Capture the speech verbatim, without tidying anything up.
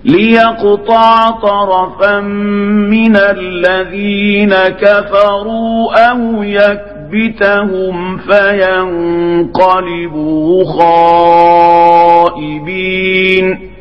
ليقطع طرفا من الذين كفروا أو يكبتهم فينقلبوا خائبين